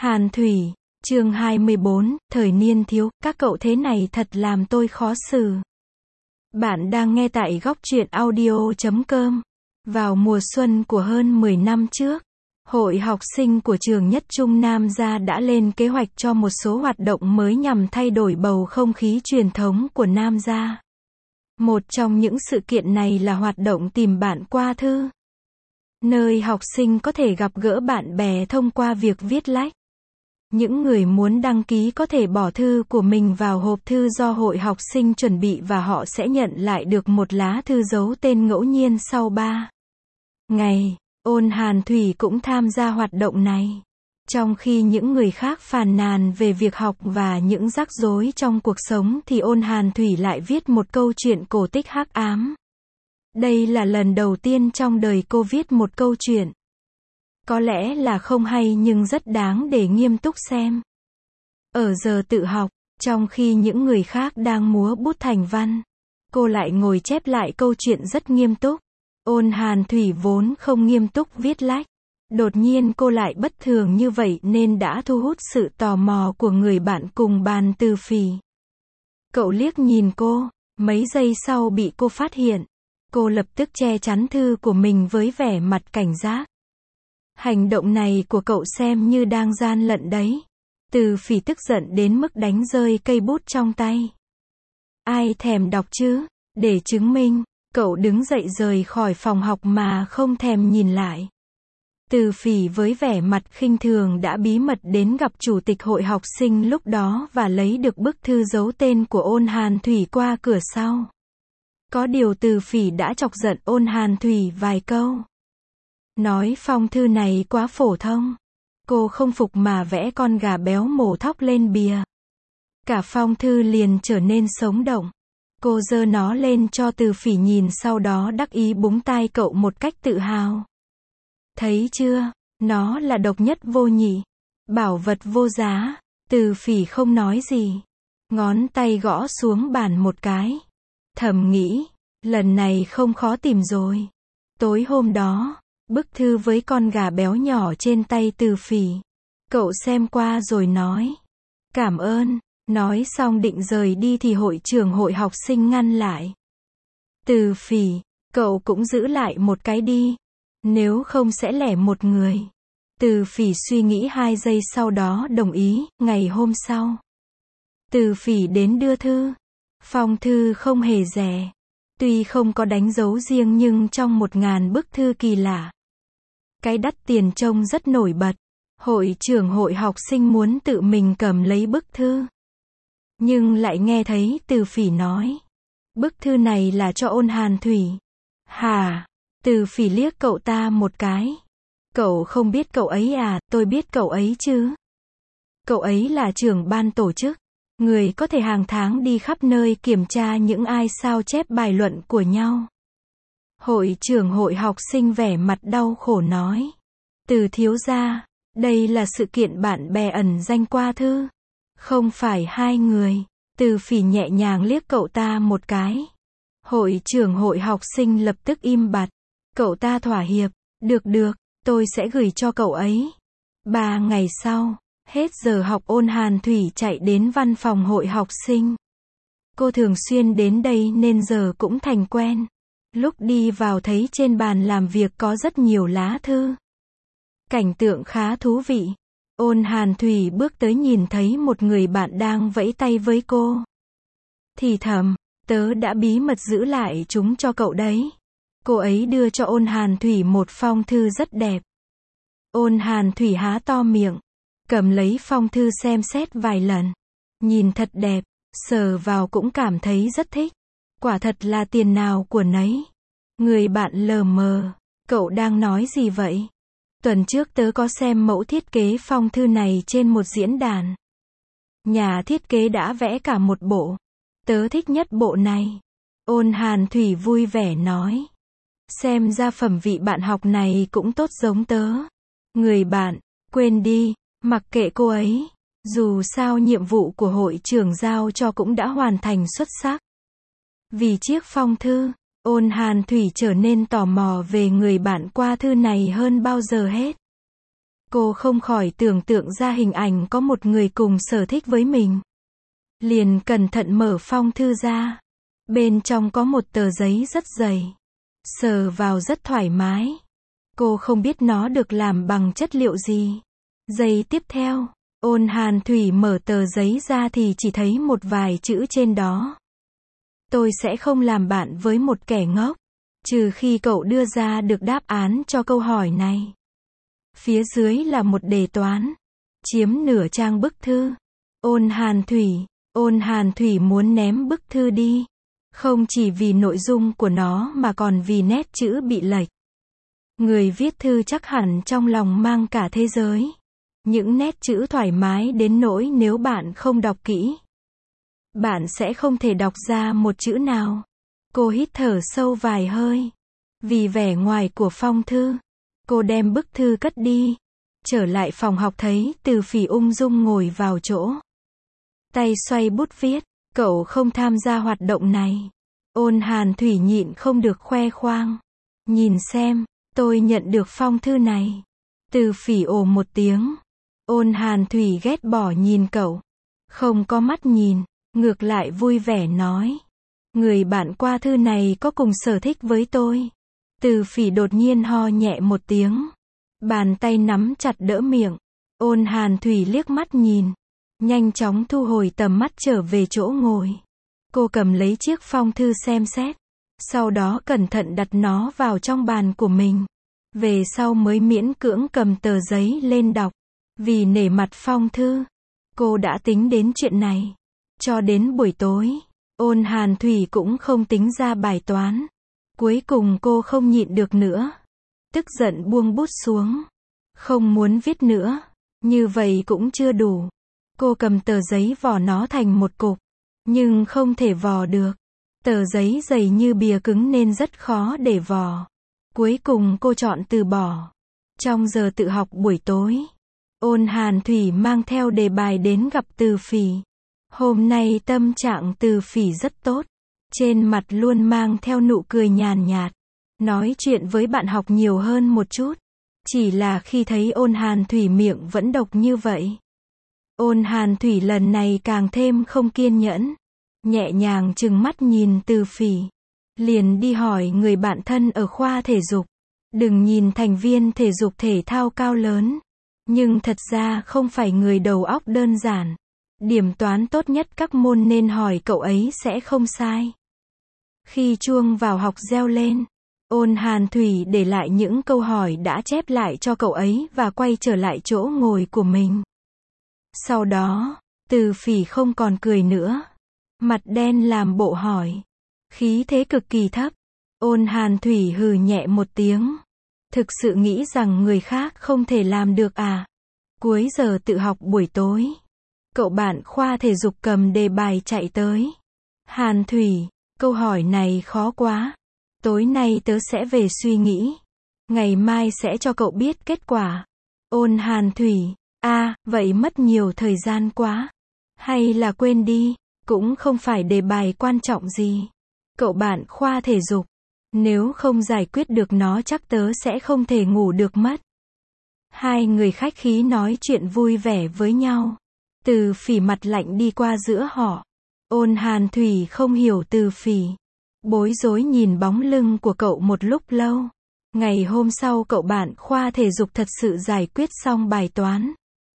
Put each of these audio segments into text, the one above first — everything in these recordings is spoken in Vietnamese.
Hàn Thủy, chương 24, thời niên thiếu, các cậu thế này thật làm tôi khó xử. Bạn đang nghe tại góc truyện audio.com. Vào mùa xuân của hơn 10 năm trước, hội học sinh của trường Nhất Trung Nam Gia đã lên kế hoạch cho một số hoạt động mới nhằm thay đổi bầu không khí truyền thống của Nam Gia. Một trong những sự kiện này là hoạt động tìm bạn qua thư, nơi học sinh có thể gặp gỡ bạn bè thông qua việc viết lách. Những người muốn đăng ký có thể bỏ thư của mình vào hộp thư do hội học sinh chuẩn bị và họ sẽ nhận lại được một lá thư giấu tên ngẫu nhiên sau 3 ngày. Ôn Hàn Thủy cũng tham gia hoạt động này. Trong khi những người khác phàn nàn về việc học và những rắc rối trong cuộc sống thì Ôn Hàn Thủy lại viết một câu chuyện cổ tích hắc ám. Đây là lần đầu tiên trong đời cô viết một câu chuyện. Có lẽ là không hay nhưng rất đáng để nghiêm túc xem. Ở giờ tự học, trong khi những người khác đang múa bút thành văn, cô lại ngồi chép lại câu chuyện rất nghiêm túc. Ôn Hàn Thủy vốn không nghiêm túc viết lách. Đột nhiên cô lại bất thường như vậy nên đã thu hút sự tò mò của người bạn cùng bàn Từ Phỉ. Cậu liếc nhìn cô, mấy giây sau bị cô phát hiện. Cô lập tức che chắn thư của mình với vẻ mặt cảnh giác. Hành động này của cậu xem như đang gian lận đấy. Từ Phỉ tức giận đến mức đánh rơi cây bút trong tay. Ai thèm đọc chứ? Để chứng minh, cậu đứng dậy rời khỏi phòng học mà không thèm nhìn lại. Từ Phỉ với vẻ mặt khinh thường đã bí mật đến gặp chủ tịch hội học sinh lúc đó và lấy được bức thư giấu tên của Ôn Hàn Thủy qua cửa sau. Có điều Từ Phỉ đã chọc giận Ôn Hàn Thủy vài câu. Nói phong thư này quá phổ thông. Cô không phục mà vẽ con gà béo mổ thóc lên bìa. Cả phong thư liền trở nên sống động. Cô giơ nó lên cho Từ Phỉ nhìn, sau đó đắc ý búng tai cậu một cách tự hào. Thấy chưa? Nó là độc nhất vô nhị. Bảo vật vô giá. Từ Phỉ không nói gì. Ngón tay gõ xuống bàn một cái. Thầm nghĩ, lần này không khó tìm rồi. Tối hôm đó, bức thư với con gà béo nhỏ trên tay Từ Phỉ. Cậu xem qua rồi nói. Cảm ơn. Nói xong định rời đi thì hội trưởng hội học sinh ngăn lại. Từ Phỉ, cậu cũng giữ lại một cái đi. Nếu không sẽ lẻ một người. Từ Phỉ suy nghĩ 2 giây sau đó đồng ý. Ngày hôm sau, Từ Phỉ đến đưa thư. Phong thư không hề rẻ. Tuy không có đánh dấu riêng nhưng trong 1000 bức thư kỳ lạ, cái đắt tiền trông rất nổi bật. Hội trưởng hội học sinh muốn tự mình cầm lấy bức thư. Nhưng lại nghe thấy Từ Phỉ nói. Bức thư này là cho Ôn Hàn Thủy. Hả? Từ Phỉ liếc cậu ta một cái. Cậu không biết cậu ấy à? Tôi biết cậu ấy chứ. Cậu ấy là trưởng ban tổ chức. Người có thể hàng tháng đi khắp nơi kiểm tra những ai sao chép bài luận của nhau. Hội trưởng hội học sinh vẻ mặt đau khổ nói. Từ thiếu gia, đây là sự kiện bạn bè ẩn danh qua thư. Không phải 2 người. Từ Phỉ nhẹ nhàng liếc cậu ta một cái. Hội trưởng hội học sinh lập tức im bặt. Cậu ta thỏa hiệp. Được, tôi sẽ gửi cho cậu ấy. 3 ngày sau, hết giờ học Ôn Hàn Thủy chạy đến văn phòng hội học sinh. Cô thường xuyên đến đây nên giờ cũng thành quen. Lúc đi vào thấy trên bàn làm việc có rất nhiều lá thư. Cảnh tượng khá thú vị. Ôn Hàn Thủy bước tới nhìn thấy một người bạn đang vẫy tay với cô. Thì thầm, tớ đã bí mật giữ lại chúng cho cậu đấy. Cô ấy đưa cho Ôn Hàn Thủy một phong thư rất đẹp. Ôn Hàn Thủy há to miệng, cầm lấy phong thư xem xét vài lần. Nhìn thật đẹp, sờ vào cũng cảm thấy rất thích. Quả thật là tiền nào của nấy. Người bạn lờ mờ, cậu đang nói gì vậy? Tuần trước tớ có xem mẫu thiết kế phong thư này trên một diễn đàn. Nhà thiết kế đã vẽ cả một bộ. Tớ thích nhất bộ này. Ôn Hàn Thủy vui vẻ nói. Xem ra phẩm vị bạn học này cũng tốt giống tớ. Người bạn, quên đi, mặc kệ cô ấy. Dù sao nhiệm vụ của hội trưởng giao cho cũng đã hoàn thành xuất sắc. Vì chiếc phong thư, Ôn Hàn Thủy trở nên tò mò về người bạn qua thư này hơn bao giờ hết. Cô không khỏi tưởng tượng ra hình ảnh có một người cùng sở thích với mình. Liền cẩn thận mở phong thư ra. Bên trong có một tờ giấy rất dày. Sờ vào rất thoải mái. Cô không biết nó được làm bằng chất liệu gì. Giây tiếp theo, Ôn Hàn Thủy mở tờ giấy ra thì chỉ thấy một vài chữ trên đó. Tôi sẽ không làm bạn với một kẻ ngốc, trừ khi cậu đưa ra được đáp án cho câu hỏi này. Phía dưới là một đề toán, chiếm nửa trang bức thư. Ôn Hàn Thủy muốn ném bức thư đi. Không chỉ vì nội dung của nó mà còn vì nét chữ bị lệch. Người viết thư chắc hẳn trong lòng mang cả thế giới. Những nét chữ thoải mái đến nỗi nếu bạn không đọc kỹ, bạn sẽ không thể đọc ra một chữ nào. Cô hít thở sâu vài hơi. Vì vẻ ngoài của phong thư, cô đem bức thư cất đi. Trở lại phòng học thấy Từ Phỉ ung dung ngồi vào chỗ. Tay xoay bút viết. Cậu không tham gia hoạt động này. Ôn Hàn Thủy nhịn không được khoe khoang. Nhìn xem, tôi nhận được phong thư này. Từ Phỉ ồ một tiếng. Ôn Hàn Thủy ghét bỏ nhìn cậu. Không có mắt nhìn, ngược lại vui vẻ nói. Người bạn qua thư này có cùng sở thích với tôi. Từ Phỉ đột nhiên ho nhẹ một tiếng. Bàn tay nắm chặt đỡ miệng. Ôn Hàn Thủy liếc mắt nhìn. Nhanh chóng thu hồi tầm mắt trở về chỗ ngồi. Cô cầm lấy chiếc phong thư xem xét. Sau đó cẩn thận đặt nó vào trong bàn của mình. Về sau mới miễn cưỡng cầm tờ giấy lên đọc. Vì nể mặt phong thư, cô đã tính đến chuyện này. Cho đến buổi tối, Ôn Hàn Thủy cũng không tính ra bài toán. Cuối cùng cô không nhịn được nữa. Tức giận buông bút xuống. Không muốn viết nữa. Như vậy cũng chưa đủ. Cô cầm tờ giấy vò nó thành một cục. Nhưng không thể vò được. Tờ giấy dày như bìa cứng nên rất khó để vò. Cuối cùng cô chọn từ bỏ. Trong giờ tự học buổi tối, Ôn Hàn Thủy mang theo đề bài đến gặp Từ Phỉ. Hôm nay tâm trạng Từ Phỉ rất tốt. Trên mặt luôn mang theo nụ cười nhàn nhạt. Nói chuyện với bạn học nhiều hơn một chút. Chỉ là khi thấy Ôn Hàn Thủy miệng vẫn độc như vậy. Ôn Hàn Thủy lần này càng thêm không kiên nhẫn. Nhẹ nhàng trừng mắt nhìn Từ Phỉ. Liền đi hỏi người bạn thân ở khoa thể dục. Đừng nhìn thành viên thể dục thể thao cao lớn. Nhưng thật ra không phải người đầu óc đơn giản. Điểm toán tốt nhất các môn nên hỏi cậu ấy sẽ không sai. Khi chuông vào học reo lên, Ôn Hàn Thủy để lại những câu hỏi đã chép lại cho cậu ấy và quay trở lại chỗ ngồi của mình. Sau đó, Từ Phỉ không còn cười nữa. Mặt đen làm bộ hỏi. Khí thế cực kỳ thấp. Ôn Hàn Thủy hừ nhẹ một tiếng. Thực sự nghĩ rằng người khác không thể làm được à? Cuối giờ tự học buổi tối, cậu bạn khoa thể dục cầm đề bài chạy tới. Hàn Thủy, câu hỏi này khó quá. Tối nay tớ sẽ về suy nghĩ. Ngày mai sẽ cho cậu biết kết quả. Ôn Hàn Thủy, vậy mất nhiều thời gian quá. Hay là quên đi, cũng không phải đề bài quan trọng gì. Cậu bạn khoa thể dục, nếu không giải quyết được nó chắc tớ sẽ không thể ngủ được mất. Hai người khách khí nói chuyện vui vẻ với nhau. Từ Phỉ mặt lạnh đi qua giữa họ. Ôn Hàn Thủy không hiểu Từ Phỉ. Bối rối nhìn bóng lưng của cậu một lúc lâu. Ngày hôm sau cậu bạn khoa thể dục thật sự giải quyết xong bài toán.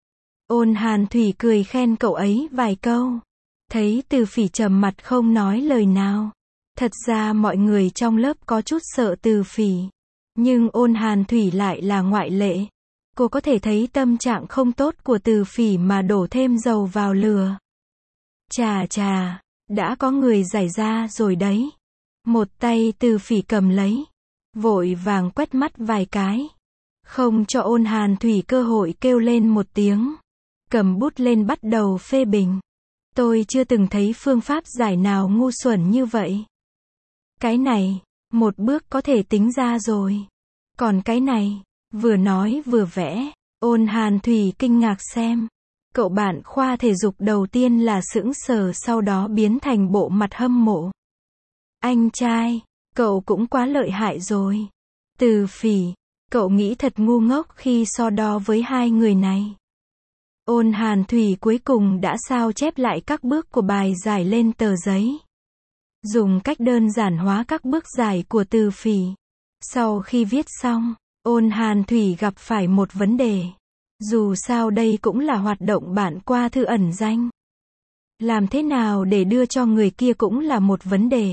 Ôn Hàn Thủy cười khen cậu ấy vài câu. Thấy Từ Phỉ trầm mặt không nói lời nào. Thật ra mọi người trong lớp có chút sợ Từ Phỉ. Nhưng Ôn Hàn Thủy lại là ngoại lệ. Cô có thể thấy tâm trạng không tốt của Từ Phỉ mà đổ thêm dầu vào lửa. Chà, đã có người giải ra rồi đấy. Một tay Từ Phỉ cầm lấy. Vội vàng quét mắt vài cái. Không cho Ôn Hàn Thủy cơ hội kêu lên một tiếng. Cầm bút lên bắt đầu phê bình. Tôi chưa từng thấy phương pháp giải nào ngu xuẩn như vậy. Cái này, một bước có thể tính ra rồi. Còn cái này, vừa nói vừa vẽ. Ôn Hàn Thủy kinh ngạc xem. Cậu bạn khoa thể dục đầu tiên là sững sờ sau đó biến thành bộ mặt hâm mộ. Anh trai, cậu cũng quá lợi hại rồi. Từ Phỉ, Cậu nghĩ thật ngu ngốc khi so đo với hai người này. Ôn Hàn Thủy cuối cùng đã sao chép lại các bước của bài giải lên tờ giấy. Dùng cách đơn giản hóa các bước giải của Từ Phỉ. Sau khi viết xong, Ôn Hàn Thủy gặp phải một vấn đề. Dù sao đây cũng là hoạt động bạn qua thư ẩn danh. Làm thế nào để đưa cho người kia cũng là một vấn đề.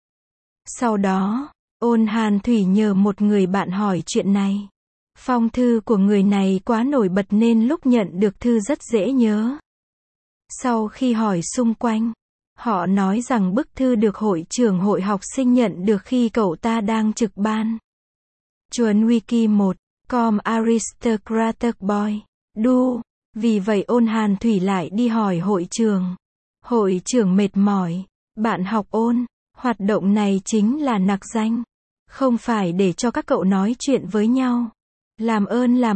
Sau đó, Ôn Hàn Thủy nhờ một người bạn hỏi chuyện này. Phong thư của người này quá nổi bật nên lúc nhận được thư rất dễ nhớ. Sau khi hỏi xung quanh, họ nói rằng bức thư được hội trưởng hội học sinh nhận được khi cậu ta đang trực ban. Chuẩn Wiki 1, com Aristocratic Boy, Du. Vì vậy Ôn Hàn Thủy lại đi hỏi hội trưởng. Hội trưởng mệt mỏi. Bạn học Ôn, hoạt động này chính là nặc danh. Không phải để cho các cậu nói chuyện với nhau. Làm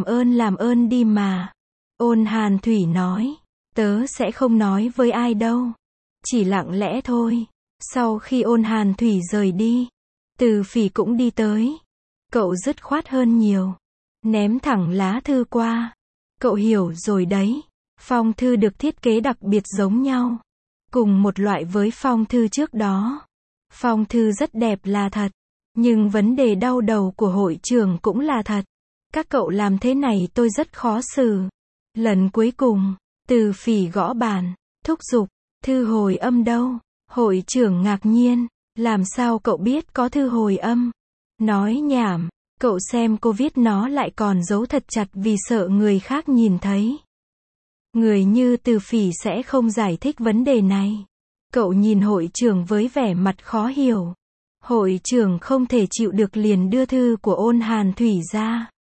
ơn đi mà. Ôn Hàn Thủy nói. Tớ sẽ không nói với ai đâu. Chỉ lặng lẽ thôi. Sau khi Ôn Hàn Thủy rời đi, Từ Phỉ cũng đi tới. Cậu dứt khoát hơn nhiều. Ném thẳng lá thư qua. Cậu hiểu rồi đấy. Phong thư được thiết kế đặc biệt giống nhau. Cùng một loại với phong thư trước đó. Phong thư rất đẹp là thật. Nhưng vấn đề đau đầu của hội trưởng cũng là thật. Các cậu làm thế này tôi rất khó xử. Lần cuối cùng, Từ Phỉ gõ bàn, thúc giục. Thư hồi âm đâu? Hội trưởng ngạc nhiên. Làm sao cậu biết có thư hồi âm? Nói nhảm. Cậu xem cô viết nó lại còn giấu thật chặt vì sợ người khác nhìn thấy. Người như Từ Phỉ sẽ không giải thích vấn đề này. Cậu nhìn hội trưởng với vẻ mặt khó hiểu. Hội trưởng không thể chịu được liền đưa thư của Ôn Hàn Thủy ra.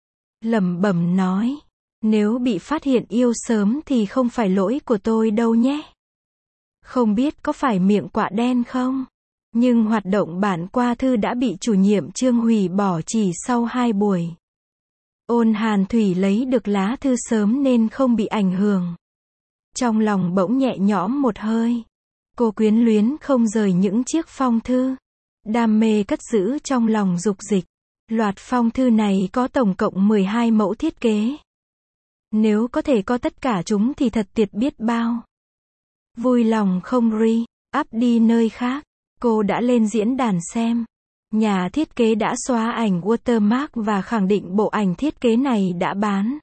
Lẩm bẩm nói. Nếu bị phát hiện yêu sớm thì không phải lỗi của tôi đâu nhé. Không biết có phải miệng quạ đen không? Nhưng hoạt động bản qua thư đã bị chủ nhiệm chương hủy bỏ chỉ sau 2 buổi. Ôn Hàn Thủy lấy được lá thư sớm nên không bị ảnh hưởng. Trong lòng bỗng nhẹ nhõm một hơi. Cô quyến luyến không rời những chiếc phong thư. Đam mê cất giữ trong lòng dục dịch. Loạt phong thư này có tổng cộng 12 mẫu thiết kế. Nếu có thể có tất cả chúng thì thật tuyệt biết bao. Vui lòng không up đi nơi khác. Cô đã lên diễn đàn xem. Nhà thiết kế đã xóa ảnh watermark và khẳng định bộ ảnh thiết kế này đã bán.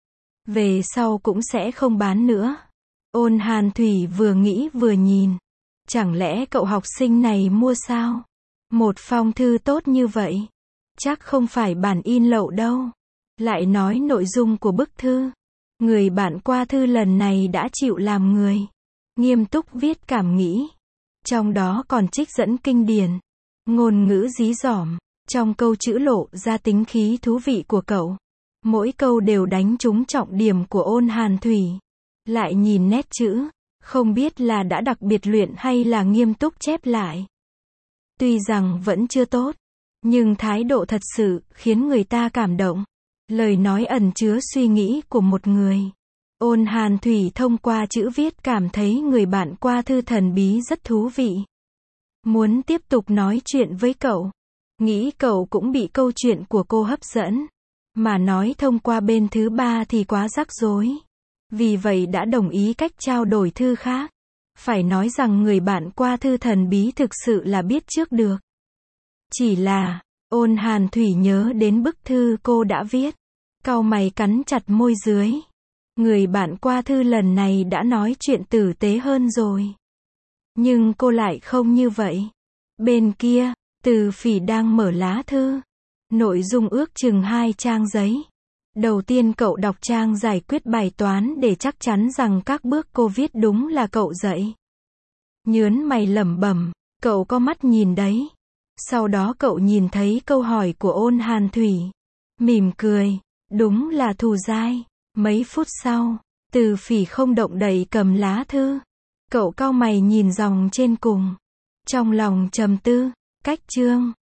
Về sau cũng sẽ không bán nữa. Ôn Hàn Thủy vừa nghĩ vừa nhìn. Chẳng lẽ cậu học sinh này mua sao? Một phong thư tốt như vậy. Chắc không phải bản in lậu đâu. Lại nói nội dung của bức thư. Người bạn qua thư lần này đã chịu làm người. Nghiêm túc viết cảm nghĩ. Trong đó còn trích dẫn kinh điển. Ngôn ngữ dí dỏm. Trong câu chữ lộ ra tính khí thú vị của cậu. Mỗi câu đều đánh trúng trọng điểm của Ôn Hàn Thủy. Lại nhìn nét chữ. Không biết là đã đặc biệt luyện hay là nghiêm túc chép lại. Tuy rằng vẫn chưa tốt. Nhưng thái độ thật sự khiến người ta cảm động. Lời nói ẩn chứa suy nghĩ của một người. Ôn Hàn Thủy thông qua chữ viết cảm thấy người bạn qua thư thần bí rất thú vị. Muốn tiếp tục nói chuyện với cậu. Nghĩ cậu cũng bị câu chuyện của cô hấp dẫn. Mà nói thông qua bên thứ ba thì quá rắc rối. Vì vậy đã đồng ý cách trao đổi thư khác. Phải nói rằng người bạn qua thư thần bí thực sự là biết trước được. Chỉ là, Ôn Hàn Thủy nhớ đến bức thư cô đã viết. Cau mày cắn chặt môi dưới. Người bạn qua thư lần này đã nói chuyện tử tế hơn rồi. Nhưng cô lại không như vậy. Bên kia, Từ Phỉ đang mở lá thư. Nội dung ước chừng 2 trang giấy. Đầu tiên cậu đọc trang giải quyết bài toán để chắc chắn rằng các bước cô viết đúng là cậu dạy. Nhớn mày lẩm bẩm, cậu có mắt nhìn đấy. Sau đó cậu nhìn thấy câu hỏi của Ôn Hàn Thủy. Mỉm cười, đúng là thù dai. Mấy phút sau, Từ Phỉ không động đậy cầm lá thư. Cậu cau mày nhìn dòng trên cùng. Trong lòng trầm tư, cách chương.